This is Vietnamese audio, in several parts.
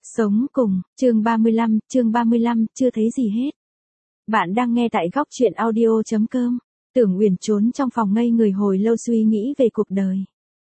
Sống cùng, chương 35, chưa thấy gì hết. Bạn đang nghe tại góc truyện audio.com. Tưởng Uyển trốn trong phòng ngây người hồi lâu suy nghĩ về cuộc đời.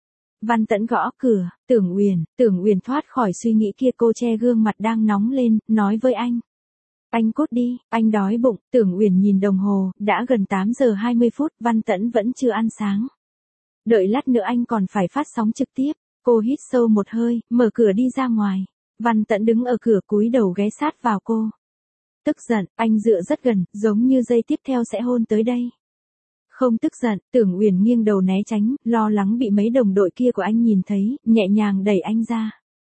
Văn Tẫn gõ cửa, Tưởng Uyển thoát khỏi suy nghĩ kia, cô che gương mặt đang nóng lên, nói với anh. Anh cút đi, anh đói bụng. Tưởng Uyển nhìn đồng hồ, đã gần 8 giờ 20 phút, Văn Tẫn vẫn chưa ăn sáng. Đợi lát nữa anh còn phải phát sóng trực tiếp. Cô hít sâu một hơi, mở cửa đi ra ngoài. Văn Tẫn đứng ở cửa cúi đầu ghé sát vào cô. Tức giận, anh dựa rất gần, giống như giây tiếp theo sẽ hôn tới đây. Không tức giận, Tưởng Uyển nghiêng đầu né tránh, lo lắng bị mấy đồng đội kia của anh nhìn thấy, nhẹ nhàng đẩy anh ra.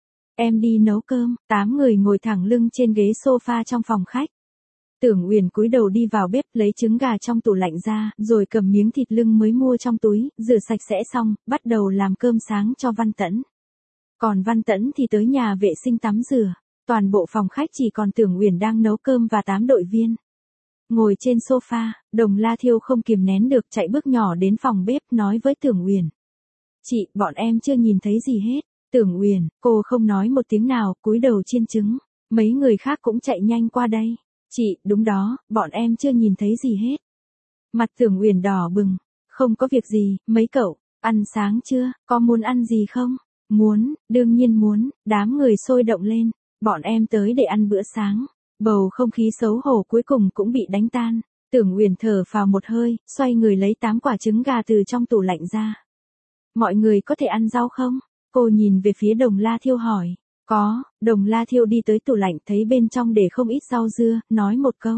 Em đi nấu cơm. 8 người ngồi thẳng lưng trên ghế sofa trong phòng khách. Tưởng Uyển cúi đầu đi vào bếp lấy trứng gà trong tủ lạnh ra, rồi cầm miếng thịt lưng mới mua trong túi, rửa sạch sẽ xong, bắt đầu làm cơm sáng cho Văn Tẫn. Còn Văn Tẫn thì tới nhà vệ sinh tắm rửa. Toàn bộ phòng khách chỉ còn Tưởng Uyển đang nấu cơm và 8 đội viên. Ngồi trên sofa, Đồng La Thiêu không kiềm nén được chạy bước nhỏ đến phòng bếp nói với Tưởng Uyển. Chị, bọn em chưa nhìn thấy gì hết. Tưởng Uyển, cô không nói một tiếng nào, cúi đầu chiên trứng. Mấy người khác cũng chạy nhanh qua đây. Chị, đúng đó, bọn em chưa nhìn thấy gì hết. Mặt Tưởng Uyển đỏ bừng. Không có việc gì, mấy cậu, ăn sáng chưa, có muốn ăn gì không? Muốn, đương nhiên muốn. Đám người sôi động lên. Bọn em tới để ăn bữa sáng. Bầu không khí xấu hổ cuối cùng cũng bị đánh tan. Tưởng Uyển thở phào một hơi, xoay người lấy 8 quả trứng gà từ trong tủ lạnh ra. Mọi người có thể ăn rau không? Cô nhìn về phía Đồng La Thiêu hỏi. Có. Đồng La Thiêu đi tới tủ lạnh thấy bên trong để không ít rau dưa, nói một câu.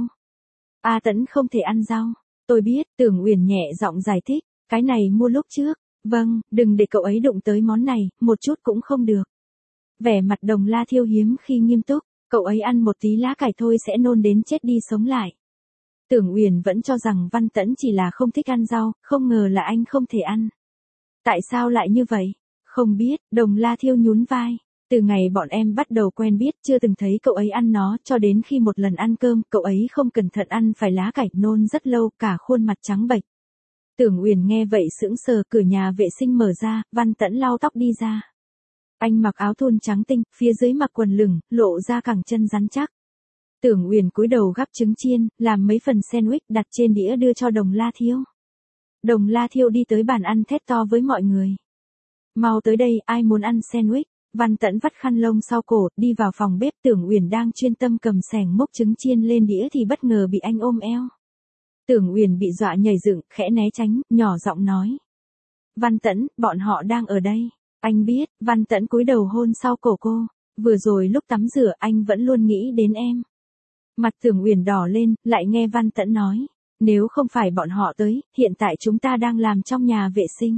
A Tẫn không thể ăn rau. Tôi biết. Tưởng Uyển nhẹ giọng giải thích. Cái này mua lúc trước. Vâng, đừng để cậu ấy đụng tới món này, một chút cũng không được. Vẻ mặt Đồng La Thiêu hiếm khi nghiêm túc. Cậu ấy ăn một tí lá cải thôi sẽ nôn đến chết đi sống lại. Tưởng Uyển vẫn cho rằng Văn Tẫn chỉ là không thích ăn rau, không ngờ là anh không thể ăn. Tại sao lại như vậy? Không biết. Đồng La Thiêu nhún vai. Từ ngày bọn em bắt đầu quen biết chưa từng thấy cậu ấy ăn nó, cho đến khi một lần ăn cơm cậu ấy không cẩn thận ăn phải lá cải, nôn rất lâu, cả khuôn mặt trắng bệch. Tưởng Uyển nghe vậy sững sờ, cửa nhà vệ sinh mở ra, Văn Tẫn lau tóc đi ra. Anh mặc áo thun trắng tinh, phía dưới mặc quần lửng, lộ ra cẳng chân rắn chắc. Tưởng Uyển cúi đầu gắp trứng chiên, làm mấy phần sandwich đặt trên đĩa đưa cho Đồng La Thiêu. Đồng La Thiêu đi tới bàn ăn thét to với mọi người. Mau tới đây, ai muốn ăn sandwich? Văn Tẫn vắt khăn lông sau cổ, đi vào phòng bếp. Tưởng Uyển đang chuyên tâm cầm xẻng múc trứng chiên lên đĩa thì bất ngờ bị anh ôm eo. Tưởng Uyển bị dọa nhảy dựng, khẽ né tránh, nhỏ giọng nói. Văn Tẫn, bọn họ đang ở đây. Anh biết. Văn Tẫn cúi đầu hôn sau cổ cô. Vừa rồi lúc tắm rửa anh vẫn luôn nghĩ đến em. Mặt Tưởng Uyển đỏ lên, lại nghe Văn Tẫn nói. Nếu không phải bọn họ tới, hiện tại chúng ta đang làm trong nhà vệ sinh.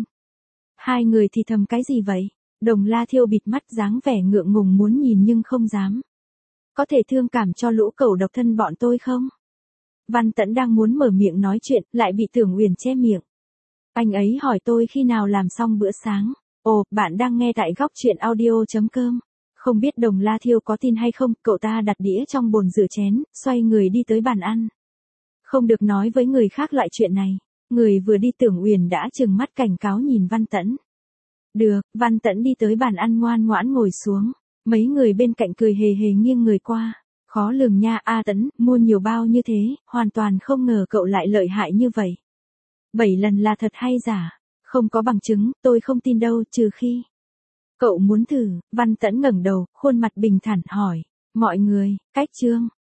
Hai người thì thầm cái gì vậy? Đồng La Thiêu bịt mắt dáng vẻ ngượng ngùng muốn nhìn nhưng không dám. Có thể thương cảm cho lũ cẩu độc thân bọn tôi không? Văn Tẫn đang muốn mở miệng nói chuyện, lại bị Tưởng Uyển che miệng. Anh ấy hỏi tôi khi nào làm xong bữa sáng. Ồ, bạn đang nghe tại góc truyện audio.com. Không biết Đồng La Thiêu có tin hay không, cậu ta đặt đĩa trong bồn rửa chén, xoay người đi tới bàn ăn. Không được nói với người khác loại chuyện này. Người vừa đi Tưởng Uyển đã trừng mắt cảnh cáo nhìn Văn Tẫn. Được, Văn Tẫn đi tới bàn ăn ngoan ngoãn ngồi xuống. Mấy người bên cạnh cười hề hề nghiêng người qua. Khó lường nha A Tẫn, mua nhiều bao như thế, hoàn toàn không ngờ cậu lại lợi hại như vậy. 7 lần là thật hay giả? Không có bằng chứng, tôi không tin đâu, trừ khi. Cậu muốn thử. Văn Tẫn ngẩng đầu, khuôn mặt bình thản hỏi. Mọi người, cách chương.